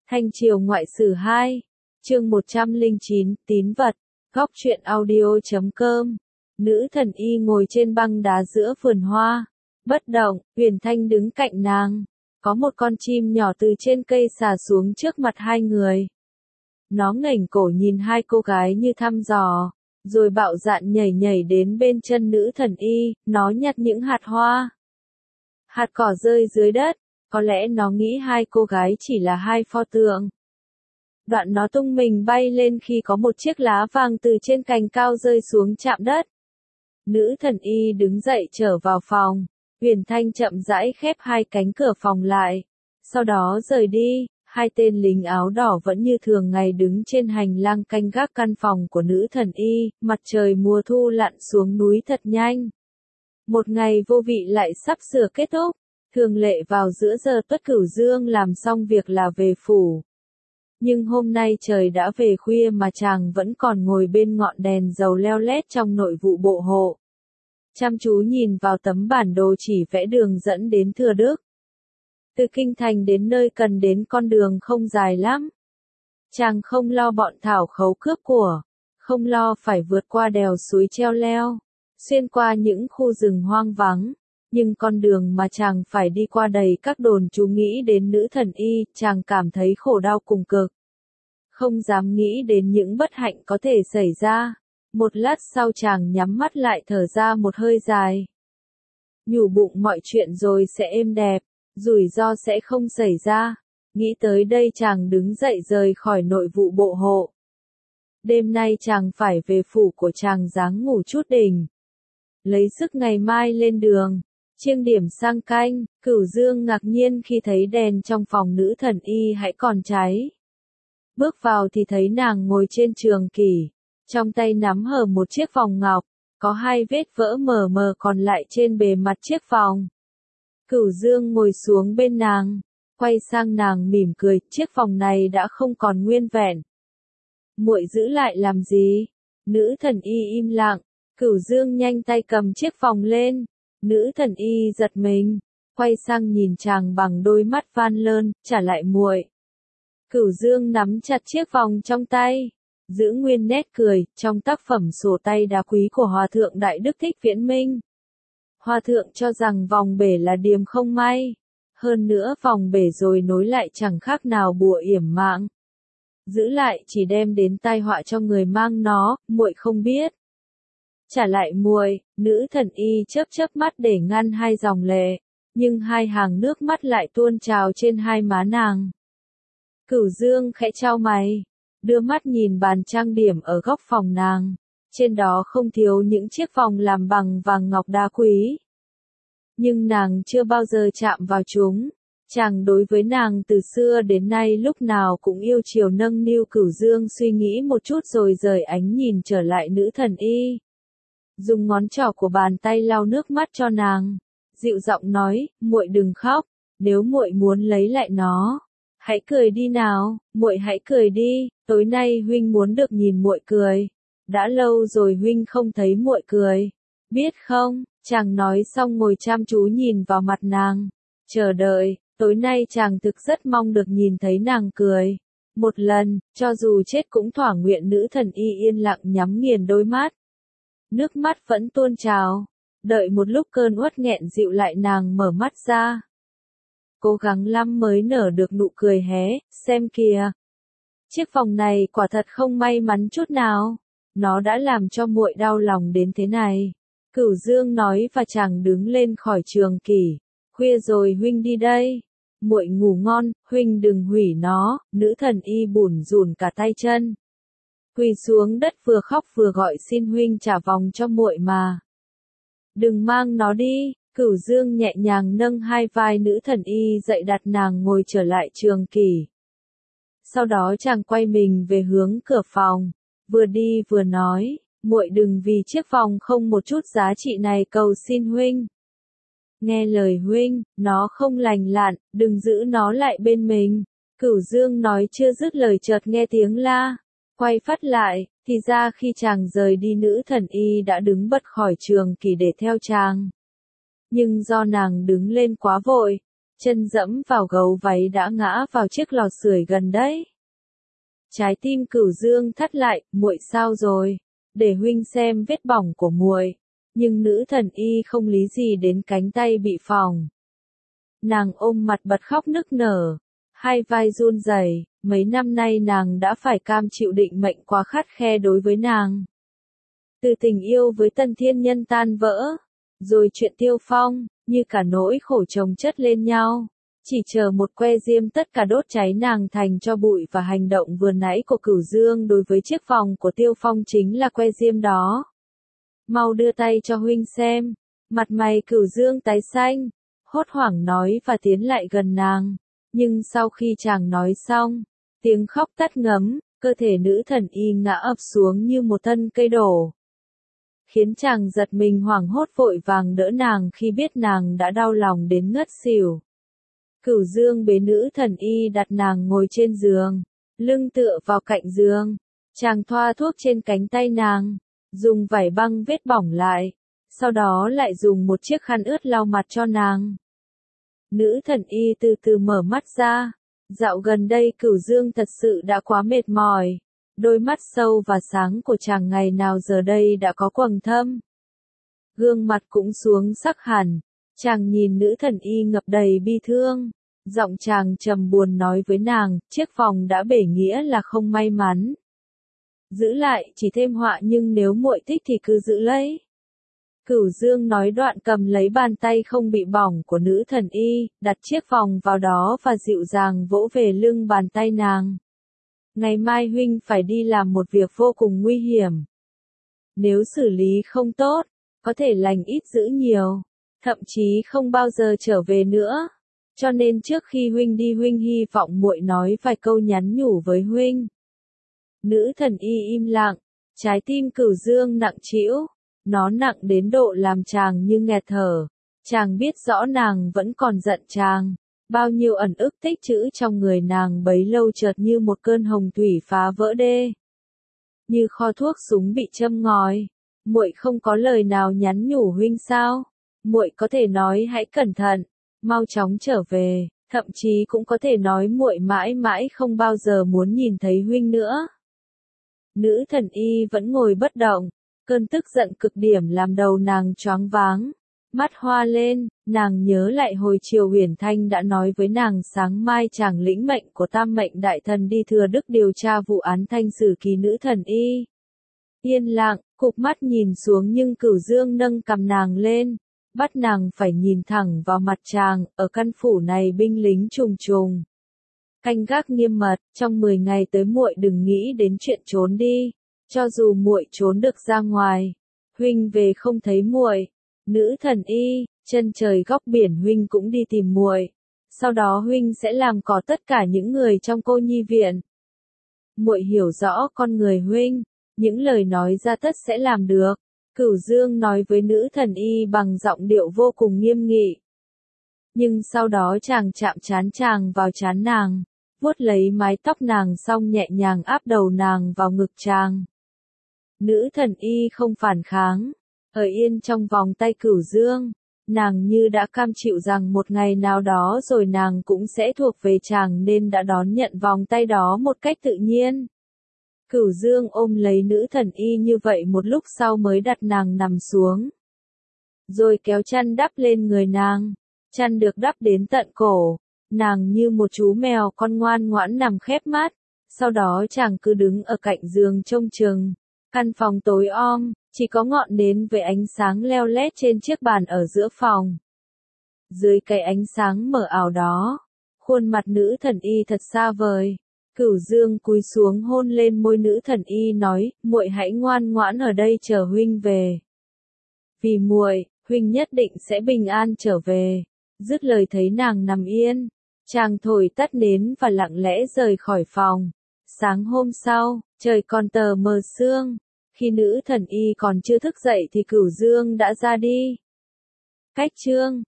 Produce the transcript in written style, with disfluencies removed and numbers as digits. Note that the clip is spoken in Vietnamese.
Thanh Triều Ngoại Sử 2, chương 109, tín vật, góc truyện audio.com. Nữ thần y ngồi trên băng đá giữa vườn hoa, bất động. Huyền Thanh đứng cạnh nàng. Có một con chim nhỏ từ trên cây xà xuống trước mặt hai người. Nó ngẩng cổ nhìn hai cô gái như thăm dò, rồi bạo dạn nhảy nhảy đến bên chân nữ thần y. Nó nhặt những hạt hoa, hạt cỏ rơi dưới đất. Có lẽ nó nghĩ hai cô gái chỉ là hai pho tượng. Đoạn nó tung mình bay lên khi có một chiếc lá vàng từ trên cành cao rơi xuống chạm đất. Nữ thần y đứng dậy trở vào phòng. Huyền Thanh chậm rãi khép hai cánh cửa phòng lại. Sau đó rời đi. Hai tên lính áo đỏ vẫn như thường ngày đứng trên hành lang canh gác căn phòng của nữ thần y. Mặt trời mùa thu lặn xuống núi thật nhanh. Một ngày vô vị lại sắp sửa kết thúc. Thường lệ vào giữa giờ Tuất Cửu Dương làm xong việc là về phủ. Nhưng hôm nay trời đã về khuya mà chàng vẫn còn ngồi bên ngọn đèn dầu leo lét trong nội vụ bộ hộ. Chăm chú nhìn vào tấm bản đồ chỉ vẽ đường dẫn đến Thừa Đức. Từ kinh thành đến nơi cần đến con đường không dài lắm. Chàng không lo bọn thảo khấu cướp của, không lo phải vượt qua đèo suối treo leo, xuyên qua những khu rừng hoang vắng. Nhưng con đường mà chàng phải đi qua đầy các đồn trú nghĩ đến nữ thần y, chàng cảm thấy khổ đau cùng cực. Không dám nghĩ đến những bất hạnh có thể xảy ra. Một lát sau chàng nhắm mắt lại thở ra một hơi dài. Nhủ bụng mọi chuyện rồi sẽ êm đẹp, rủi ro sẽ không xảy ra. Nghĩ tới đây chàng đứng dậy rời khỏi nội vụ bộ hộ. Đêm nay chàng phải về phủ của chàng ráng ngủ chút đỉnh. Lấy sức ngày mai lên đường. Chiêng điểm sang canh, Cửu Dương ngạc nhiên khi thấy đèn trong phòng nữ thần y hãy còn cháy. Bước vào thì thấy nàng ngồi trên trường kỷ, trong tay nắm hở một chiếc vòng ngọc, có hai vết vỡ mờ mờ còn lại trên bề mặt chiếc vòng. Cửu Dương ngồi xuống bên nàng, quay sang nàng mỉm cười, chiếc vòng này đã không còn nguyên vẹn. Muội giữ lại làm gì? Nữ thần y im lặng, Cửu Dương nhanh tay cầm chiếc vòng lên. Nữ thần y giật mình, quay sang nhìn chàng bằng đôi mắt van lơn, trả lại muội. Cửu Dương nắm chặt chiếc vòng trong tay, giữ nguyên nét cười, trong tác phẩm sổ tay đá quý của Hòa thượng Đại Đức Thích Viễn Minh. Hòa thượng cho rằng vòng bể là điềm không may, hơn nữa vòng bể rồi nối lại chẳng khác nào bùa yểm mạng. Giữ lại chỉ đem đến tai họa cho người mang nó, muội không biết. Trả lại muội, nữ thần y chớp chớp mắt để ngăn hai dòng lệ, nhưng hai hàng nước mắt lại tuôn trào trên hai má nàng. Cửu Dương khẽ chau mày, đưa mắt nhìn bàn trang điểm ở góc phòng nàng, trên đó không thiếu những chiếc vòng làm bằng vàng ngọc đá quý. Nhưng nàng chưa bao giờ chạm vào chúng, chàng đối với nàng từ xưa đến nay lúc nào cũng yêu chiều nâng niu. Cửu Dương suy nghĩ một chút rồi rời ánh nhìn trở lại nữ thần y. Dùng ngón trỏ của bàn tay lau nước mắt cho nàng, dịu giọng nói, muội đừng khóc, nếu muội muốn lấy lại nó, hãy cười đi nào, muội hãy cười đi, tối nay huynh muốn được nhìn muội cười. Đã lâu rồi huynh không thấy muội cười, biết không? Chàng nói xong ngồi chăm chú nhìn vào mặt nàng, chờ đợi, tối nay chàng thực rất mong được nhìn thấy nàng cười. Một lần, cho dù chết cũng thỏa nguyện. Nữ thần y yên lặng nhắm nghiền đôi mắt. Nước mắt vẫn tuôn trào, đợi một lúc cơn uất nghẹn dịu lại nàng mở mắt ra. Cố gắng lắm mới nở được nụ cười hé, xem kìa. Chiếc vòng này quả thật không may mắn chút nào, nó đã làm cho muội đau lòng đến thế này. Cửu Dương nói và chàng đứng lên khỏi trường kỷ. Khuya rồi huynh đi đây. Muội ngủ ngon, huynh đừng hủy nó. Nữ thần y bủn rủn cả tay chân. Quỳ xuống đất vừa khóc vừa gọi xin huynh trả vòng cho muội mà. Đừng mang nó đi. Cửu Dương nhẹ nhàng nâng hai vai nữ thần y dậy đặt nàng ngồi trở lại trường kỷ. Sau đó chàng quay mình về hướng cửa phòng, vừa đi vừa nói, muội đừng vì chiếc vòng không một chút giá trị này cầu xin huynh. Nghe lời huynh, nó không lành lặn, đừng giữ nó lại bên mình. Cửu Dương nói chưa dứt lời chợt nghe tiếng la. Quay phát lại, thì ra khi chàng rời đi nữ thần y đã đứng bật khỏi trường kỷ để theo chàng. Nhưng do nàng đứng lên quá vội, chân dẫm vào gấu váy đã ngã vào chiếc lò sưởi gần đấy. Trái tim Cửu Dương thắt lại, muội sao rồi? Để huynh xem vết bỏng của muội. Nhưng nữ thần y không lý gì đến cánh tay bị phỏng. Nàng ôm mặt bật khóc nức nở, hai vai run rẩy. Mấy năm nay nàng đã phải cam chịu định mệnh quá khắt khe đối với nàng. Từ tình yêu với Tân Thiên Nhân tan vỡ, rồi chuyện Tiêu Phong, như cả nỗi khổ chồng chất lên nhau. Chỉ chờ một que diêm tất cả đốt cháy nàng thành tro bụi, và hành động vừa nãy của Cửu Dương đối với chiếc vòng của Tiêu Phong chính là que diêm đó. Mau đưa tay cho huynh xem. Mặt mày Cửu Dương tái xanh, hốt hoảng nói và tiến lại gần nàng. Nhưng sau khi chàng nói xong, tiếng khóc tắt ngấm, cơ thể nữ thần y ngã ập xuống như một thân cây đổ. Khiến chàng giật mình hoảng hốt vội vàng đỡ nàng khi biết nàng đã đau lòng đến ngất xỉu. Cửu Dương bế nữ thần y đặt nàng ngồi trên giường, lưng tựa vào cạnh giường. Chàng thoa thuốc trên cánh tay nàng, dùng vải băng vết bỏng lại, sau đó lại dùng một chiếc khăn ướt lau mặt cho nàng. Nữ thần y từ từ mở mắt ra. Dạo gần đây Cửu Dương thật sự đã quá mệt mỏi. Đôi mắt sâu và sáng của chàng ngày nào giờ đây đã có quầng thâm. Gương mặt cũng xuống sắc hẳn. Chàng nhìn nữ thần y ngập đầy bi thương. Giọng chàng trầm buồn nói với nàng, chiếc vòng đã bể nghĩa là không may mắn. Giữ lại chỉ thêm họa, nhưng nếu muội thích thì cứ giữ lấy. Cửu Dương nói đoạn cầm lấy bàn tay không bị bỏng của nữ thần y, đặt chiếc vòng vào đó và dịu dàng vỗ về lưng bàn tay nàng. Ngày mai huynh phải đi làm một việc vô cùng nguy hiểm. Nếu xử lý không tốt, có thể lành ít dữ nhiều, thậm chí không bao giờ trở về nữa. Cho nên trước khi huynh đi, huynh hy vọng muội nói vài câu nhắn nhủ với huynh. Nữ thần y im lặng, trái tim Cửu Dương nặng trĩu. Nó nặng đến độ làm chàng như nghẹt thở. Chàng biết rõ nàng vẫn còn giận chàng. Bao nhiêu ẩn ức tích trữ trong người nàng bấy lâu chợt như một cơn hồng thủy phá vỡ đê. Như kho thuốc súng bị châm ngòi. Muội không có lời nào nhắn nhủ huynh sao? Muội có thể nói hãy cẩn thận, mau chóng trở về, thậm chí cũng có thể nói muội mãi mãi không bao giờ muốn nhìn thấy huynh nữa. Nữ thần y vẫn ngồi bất động. Cơn tức giận cực điểm làm đầu nàng choáng váng, mắt hoa lên. Nàng nhớ lại hồi chiều Huyền Thanh đã nói với nàng sáng mai chàng lĩnh mệnh của Tam Mệnh Đại Thần đi Thừa Đức điều tra vụ án Thanh Sử Kỳ nữ thần y. Yên lặng, cụp mắt nhìn xuống, nhưng Cửu Dương nâng cầm nàng lên, bắt nàng phải nhìn thẳng vào mặt chàng. Ở căn phủ này binh lính trùng trùng, canh gác nghiêm mật, trong 10 ngày tới muội đừng nghĩ đến chuyện trốn đi. Cho dù muội trốn được ra ngoài, huynh về không thấy muội. Nữ thần y, chân trời góc biển huynh cũng đi tìm muội. Sau đó huynh sẽ làm cỏ tất cả những người trong cô nhi viện. Muội hiểu rõ con người huynh, những lời nói ra tất sẽ làm được. Cửu Dương nói với nữ thần y bằng giọng điệu vô cùng nghiêm nghị. Nhưng sau đó chàng chạm trán chàng vào trán nàng, vuốt lấy mái tóc nàng xong nhẹ nhàng áp đầu nàng vào ngực chàng. Nữ thần y không phản kháng, ở yên trong vòng tay Cửu Dương. Nàng như đã cam chịu rằng một ngày nào đó rồi nàng cũng sẽ thuộc về chàng, nên đã đón nhận vòng tay đó một cách tự nhiên. Cửu Dương ôm lấy nữ thần y như vậy một lúc sau mới đặt nàng nằm xuống. Rồi kéo chăn đắp lên người nàng. Chăn được đắp đến tận cổ. Nàng như một chú mèo con ngoan ngoãn nằm khép mắt. Sau đó chàng cứ đứng ở cạnh giường trông chừng. Căn phòng tối om, chỉ có ngọn nến với ánh sáng leo lét trên chiếc bàn ở giữa phòng. Dưới cái ánh sáng mờ ảo đó, khuôn mặt nữ thần y thật xa vời. Cửu Dương cúi xuống hôn lên môi nữ thần y nói, muội hãy ngoan ngoãn ở đây chờ huynh về. Vì muội, huynh nhất định sẽ bình an trở về. Dứt lời thấy nàng nằm yên, chàng thổi tắt nến và lặng lẽ rời khỏi phòng. Sáng hôm sau, trời còn tờ mờ sương. Khi nữ thần y còn chưa thức dậy thì Cửu Dương đã ra đi. Cách chương